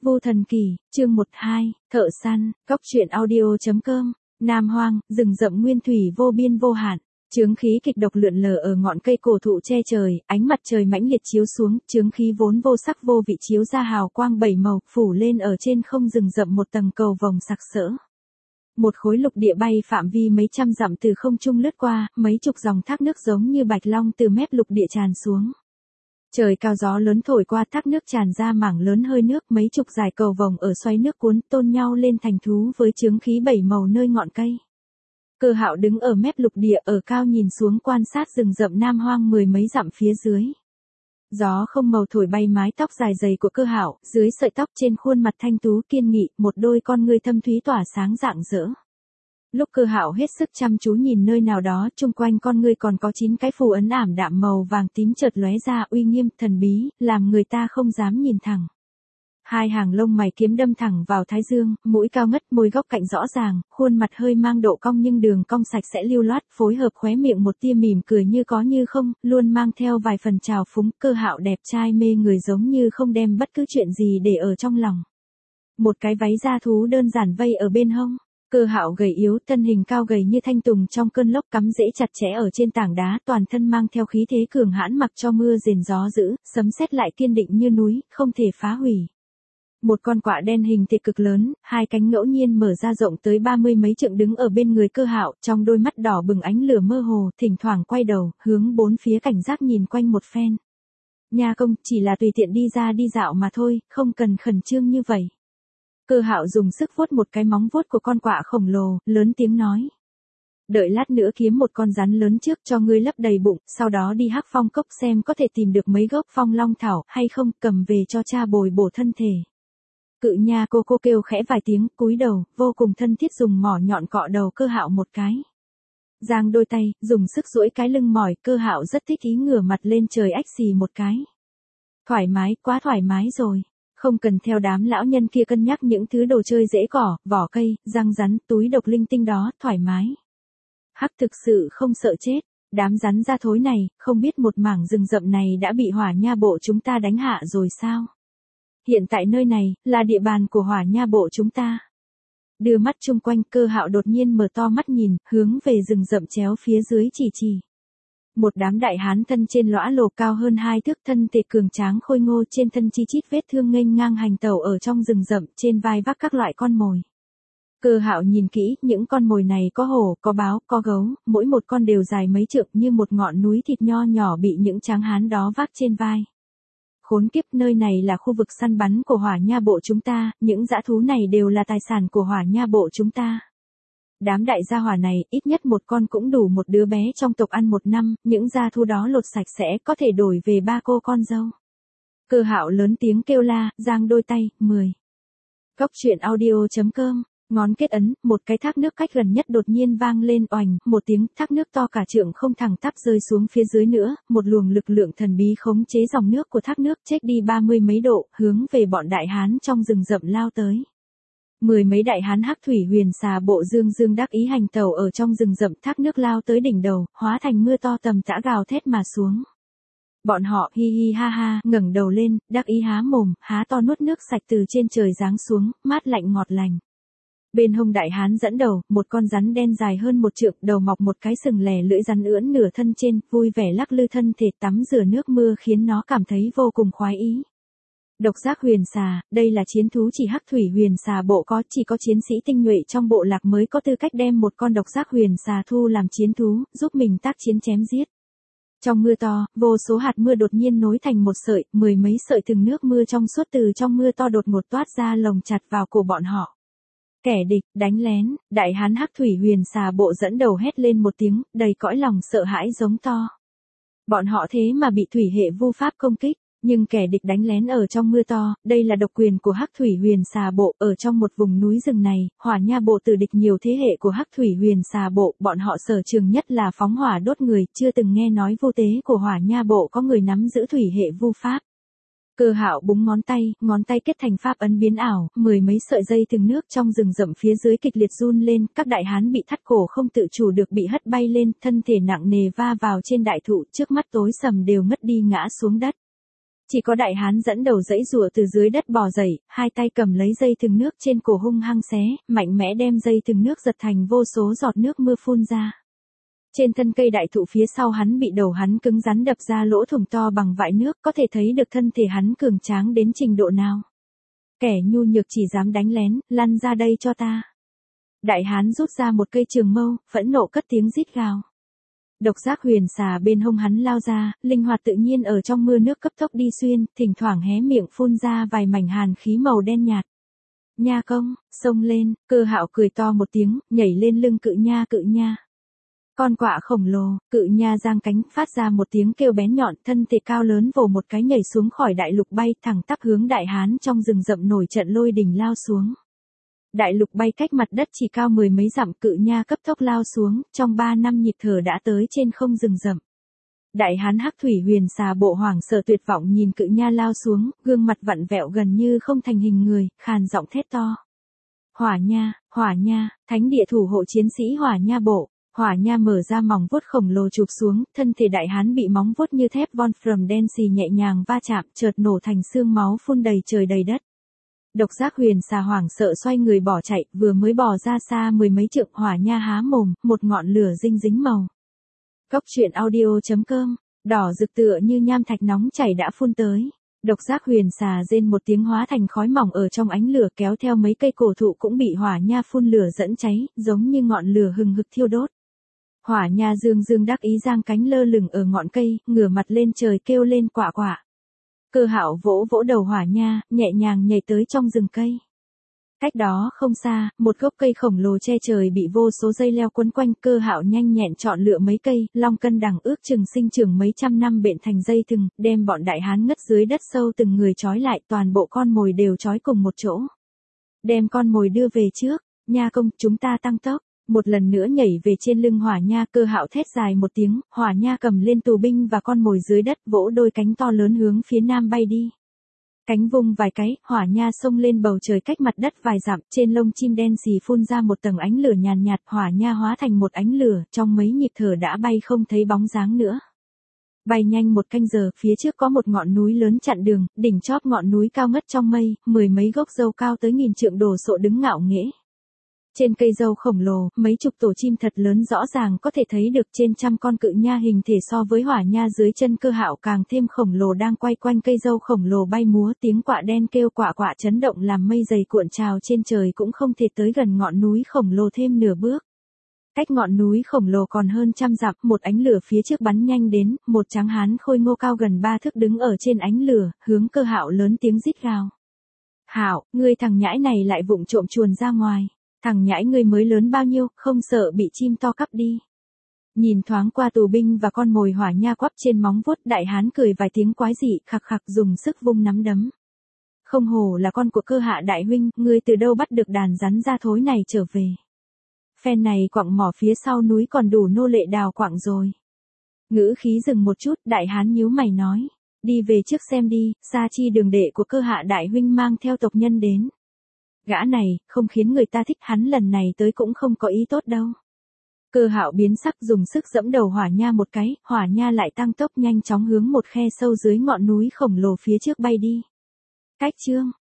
Vô Thần Kỳ, chương 12, Thợ Săn, Cóc truyện audio.com, Nam Hoang, rừng rậm nguyên thủy vô biên vô hạn, chướng khí kịch độc lượn lờ ở ngọn cây cổ thụ che trời, ánh mặt trời mãnh liệt chiếu xuống, chướng khí vốn vô sắc vô vị chiếu ra hào quang bảy màu, phủ lên ở trên không rừng rậm một tầng cầu vồng sặc sỡ. Một khối lục địa bay phạm vi mấy trăm dặm từ không trung lướt qua, mấy chục dòng thác nước giống như bạch long từ mép lục địa tràn xuống. Trời cao gió lớn thổi qua, thác nước tràn ra mảng lớn hơi nước, mấy chục dải cầu vồng ở xoáy nước cuốn tôn nhau lên thành thú với chướng khí bảy màu nơi ngọn cây. Cơ Hạo đứng ở mép lục địa ở cao nhìn xuống quan sát rừng rậm Nam Hoang mười mấy dặm phía dưới. Gió không màu thổi bay mái tóc dài dày của Cơ Hạo, dưới sợi tóc trên khuôn mặt thanh tú kiên nghị, một đôi con ngươi thâm thúy tỏa sáng rạng rỡ. Lúc Cơ Hạo hết sức chăm chú nhìn nơi nào đó, chung quanh con ngươi còn có 9 cái phù ấn ảm đạm màu vàng tím chợt lóe ra, uy nghiêm, thần bí, làm người ta không dám nhìn thẳng. Hai hàng lông mày kiếm đâm thẳng vào thái dương, mũi cao ngất, môi góc cạnh rõ ràng, khuôn mặt hơi mang độ cong nhưng đường cong sạch sẽ lưu loát, phối hợp khóe miệng một tia mỉm cười như có như không, luôn mang theo vài phần trào phúng. Cơ Hạo đẹp trai mê người giống như không đem bất cứ chuyện gì để ở trong lòng. Một cái váy da thú đơn giản vây ở bên hông. Cơ Hạo gầy yếu, thân hình cao gầy như thanh tùng trong cơn lốc, cắm rễ chặt chẽ ở trên tảng đá, toàn thân mang theo khí thế cường hãn, mặc cho mưa rền gió dữ, sấm sét lại kiên định như núi, không thể phá hủy. Một con quạ đen hình thịt cực lớn, hai cánh ngẫu nhiên mở ra rộng tới 30 mấy trượng đứng ở bên người Cơ Hạo, trong đôi mắt đỏ bừng ánh lửa mơ hồ, thỉnh thoảng quay đầu, hướng bốn phía cảnh giác nhìn quanh một phen. Nha công, chỉ là tùy tiện đi ra đi dạo mà thôi, không cần khẩn trương như vậy. Cơ Hạo dùng sức vuốt một cái móng vuốt của con quạ khổng lồ, lớn tiếng nói. Đợi lát nữa kiếm một con rắn lớn trước cho ngươi lấp đầy bụng, sau đó đi Hắc Phong Cốc xem có thể tìm được mấy gốc phong long thảo hay không, cầm về cho cha bồi bổ thân thể. Cự nha cô kêu khẽ vài tiếng, cúi đầu, vô cùng thân thiết dùng mỏ nhọn cọ đầu Cơ Hạo một cái. Giang đôi tay, dùng sức duỗi cái lưng mỏi, Cơ Hạo rất thích ý ngửa mặt lên trời ách xì một cái. Thoải mái, quá thoải mái rồi. Không cần theo đám lão nhân kia cân nhắc những thứ đồ chơi dễ cỏ, vỏ cây, răng rắn, túi độc linh tinh đó, thoải mái. Hắc thực sự không sợ chết, đám rắn da thối này, không biết một mảng rừng rậm này đã bị Hỏa Nha Bộ chúng ta đánh hạ rồi sao? Hiện tại nơi này, là địa bàn của Hỏa Nha Bộ chúng ta. Đưa mắt chung quanh, Cơ Hạo đột nhiên mở to mắt nhìn, hướng về rừng rậm chéo phía dưới chỉ. Một đám đại hán thân trên lõa lồ cao hơn 2 thước, thân thể cường tráng khôi ngô, trên thân chi chít vết thương nghênh ngang hành tẩu ở trong rừng rậm, trên vai vác các loại con mồi. Cơ Hạo nhìn kỹ, những con mồi này có hổ, có báo, có gấu, mỗi một con đều dài mấy trượng như một ngọn núi thịt nho nhỏ bị những tráng hán đó vác trên vai. Khốn kiếp, nơi này là khu vực săn bắn của Hỏa Nha Bộ chúng ta, những dã thú này đều là tài sản của Hỏa Nha Bộ chúng ta. Đám đại gia hỏa này, ít nhất một con cũng đủ một đứa bé trong tộc ăn một năm, những gia thú đó lột sạch sẽ có thể đổi về 3 cô con dâu. Cơ Hạo lớn tiếng kêu la, giang đôi tay, 10. Cóc truyện audio.com, ngón kết ấn, một cái thác nước cách gần nhất đột nhiên vang lên oành, một tiếng, thác nước to cả trượng không thẳng tắp rơi xuống phía dưới nữa, một luồng lực lượng thần bí khống chế dòng nước của thác nước chết đi 30 mấy độ, hướng về bọn đại hán trong rừng rậm lao tới. 10 mấy đại hán Hắc Thủy Huyền Xà Bộ dương đắc ý hành tẩu ở trong rừng rậm, thác nước lao tới đỉnh đầu, hóa thành mưa to tầm tã gào thét mà xuống. Bọn họ hi hi ha ha, ngẩng đầu lên, đắc ý há mồm, há to nuốt nước sạch từ trên trời giáng xuống, mát lạnh ngọt lành. Bên hông đại hán dẫn đầu, một con rắn đen dài hơn 1 trượng, đầu mọc một cái sừng lẻ, lưỡi rắn ưỡn nửa thân trên, vui vẻ lắc lư thân thể tắm rửa nước mưa khiến nó cảm thấy vô cùng khoái ý. Độc giác huyền xà, đây là chiến thú chỉ Hắc Thủy Huyền Xà Bộ có, chỉ có chiến sĩ tinh nhuệ trong bộ lạc mới có tư cách đem một con độc giác huyền xà thu làm chiến thú, giúp mình tác chiến chém giết. Trong mưa to, vô số hạt mưa đột nhiên nối thành một sợi, 10 mấy sợi từng nước mưa trong suốt từ trong mưa to đột ngột toát ra lồng chặt vào cổ bọn họ. Kẻ địch, đánh lén, đại hán Hắc Thủy Huyền Xà Bộ dẫn đầu hét lên một tiếng, đầy cõi lòng sợ hãi giống to. Bọn họ thế mà bị thủy hệ vu pháp công kích. Nhưng kẻ địch đánh lén ở trong mưa to, đây là độc quyền của Hắc Thủy Huyền Xà Bộ, ở trong một vùng núi rừng này, Hỏa Nha Bộ tử địch nhiều thế hệ của Hắc Thủy Huyền Xà Bộ, bọn họ sở trường nhất là phóng hỏa đốt người, chưa từng nghe nói vu tế của Hỏa Nha Bộ có người nắm giữ thủy hệ vu pháp. Cơ Hạo búng ngón tay kết thành pháp ấn biến ảo, 10 mấy sợi dây từng nước trong rừng rậm phía dưới kịch liệt run lên, các đại hán bị thắt cổ không tự chủ được bị hất bay lên, thân thể nặng nề va vào trên đại thụ, trước mắt tối sầm đều ngất đi ngã xuống đất. Chỉ có đại hán dẫn đầu dãy rùa từ dưới đất bò dậy, hai tay cầm lấy dây thừng nước trên cổ hung hăng xé, mạnh mẽ đem dây thừng nước giật thành vô số giọt nước mưa phun ra. Trên thân cây đại thụ phía sau hắn bị đầu hắn cứng rắn đập ra lỗ thủng to bằng vại nước, có thể thấy được thân thể hắn cường tráng đến trình độ nào. Kẻ nhu nhược chỉ dám đánh lén, lăn ra đây cho ta. Đại hán rút ra một cây trường mâu, phẫn nộ cất tiếng rít gào. Độc giác huyền xà bên hông hắn lao ra, linh hoạt tự nhiên ở trong mưa nước cấp tốc đi xuyên, thỉnh thoảng hé miệng phun ra vài mảnh hàn khí màu đen nhạt. Nha công, xông lên, Cơ Hạo cười to một tiếng, nhảy lên lưng cự nha. Con quạ khổng lồ, cự nha giang cánh, phát ra một tiếng kêu bén nhọn, thân thể cao lớn vồ một cái nhảy xuống khỏi đại lục bay thẳng tắp hướng đại hán trong rừng rậm nổi trận lôi đình lao xuống. Đại lục bay cách mặt đất chỉ cao mười mấy dặm, cự nha cấp tốc lao xuống, trong 3 năm nhịp thở đã tới trên không rừng rậm. Đại hán hắc thủy huyền xà bộ hoảng sợ tuyệt vọng nhìn cự nha lao xuống, gương mặt vặn vẹo gần như không thành hình người, khàn giọng thét to. Hỏa nha, thánh địa thủ hộ chiến sĩ hỏa nha bộ. Hỏa nha mở ra móng vuốt khổng lồ chụp xuống, thân thể đại hán bị móng vuốt như thép von from Densi nhẹ nhàng va chạm, chợt nổ thành xương máu phun đầy trời đầy đất. Độc giác huyền xà hoảng sợ xoay người bỏ chạy, vừa mới bỏ ra xa mười mấy trượng, hỏa nha há mồm, một ngọn lửa dính màu. Góc truyện audio.com, đỏ rực tựa như nham thạch nóng chảy đã phun tới. Độc giác huyền xà rên một tiếng hóa thành khói mỏng ở trong ánh lửa, kéo theo mấy cây cổ thụ cũng bị hỏa nha phun lửa dẫn cháy, giống như ngọn lửa hừng hực thiêu đốt. Hỏa nha dương đắc ý giang cánh lơ lửng ở ngọn cây, ngửa mặt lên trời kêu lên quạ quạ. Cơ Hạo vỗ đầu hỏa nha, nhẹ nhàng nhảy tới trong rừng cây. Cách đó không xa, một gốc cây khổng lồ che trời bị vô số dây leo quấn quanh, Cơ Hạo nhanh nhẹn chọn lựa mấy cây, long cân đằng ước chừng sinh trưởng mấy trăm năm bện thành dây thừng, đem bọn đại hán ngất dưới đất sâu từng người trói lại, toàn bộ con mồi đều trói cùng một chỗ. Đem con mồi đưa về trước, nha công, chúng ta tăng tốc. Một lần nữa nhảy về trên lưng hỏa nha, Cơ Hạo thét dài một tiếng, hỏa nha cầm lên tù binh và con mồi dưới đất, vỗ đôi cánh to lớn hướng phía nam bay đi. Cánh vung vài cái, hỏa nha xông lên bầu trời cách mặt đất vài dặm, trên lông chim đen xì phun ra một tầng ánh lửa nhàn nhạt, hỏa nha hóa thành một ánh lửa, trong mấy nhịp thở đã bay không thấy bóng dáng nữa. Bay nhanh một canh giờ, phía trước có một ngọn núi lớn chặn đường, đỉnh chóp ngọn núi cao ngất trong mây, mười mấy gốc dâu cao tới 1000 trượng đổ sộ đứng ngạo nghễ. Trên cây dâu khổng lồ, mấy chục tổ chim thật lớn rõ ràng có thể thấy được, trên trăm con cự nha hình thể so với hỏa nha dưới chân Cơ Hạo càng thêm khổng lồ đang quay quanh cây dâu khổng lồ bay múa, tiếng quạ đen kêu quạ quạ chấn động làm mây dày cuộn trào trên trời cũng không thể tới gần ngọn núi khổng lồ thêm nửa bước. Cách ngọn núi khổng lồ còn hơn trăm dặm, một ánh lửa phía trước bắn nhanh đến, một tráng hán khôi ngô cao gần 3 thước đứng ở trên ánh lửa, hướng Cơ Hạo lớn tiếng rít gào. Hạo, ngươi thằng nhãi này lại vụng trộm chuồn ra ngoài. Thằng nhãi ngươi mới lớn bao nhiêu, không sợ bị chim to cắp đi. Nhìn thoáng qua tù binh và con mồi hỏa nha quắp trên móng vuốt, đại hán cười vài tiếng quái dị, khặc khặc dùng sức vung nắm đấm. Không hổ là con của Cơ Hạ đại huynh, ngươi từ đâu bắt được đàn rắn da thối này trở về. Phen này quặng mỏ phía sau núi còn đủ nô lệ đào quặng rồi. Ngữ khí dừng một chút, đại hán nhíu mày nói. Đi về trước xem đi, Sa Chi đường đệ của Cơ Hạ đại huynh mang theo tộc nhân đến. Gã này, không khiến người ta thích, hắn lần này tới cũng không có ý tốt đâu. Cơ Hạo biến sắc dùng sức giẫm đầu hỏa nha một cái, hỏa nha lại tăng tốc nhanh chóng hướng một khe sâu dưới ngọn núi khổng lồ phía trước bay đi. Cách chương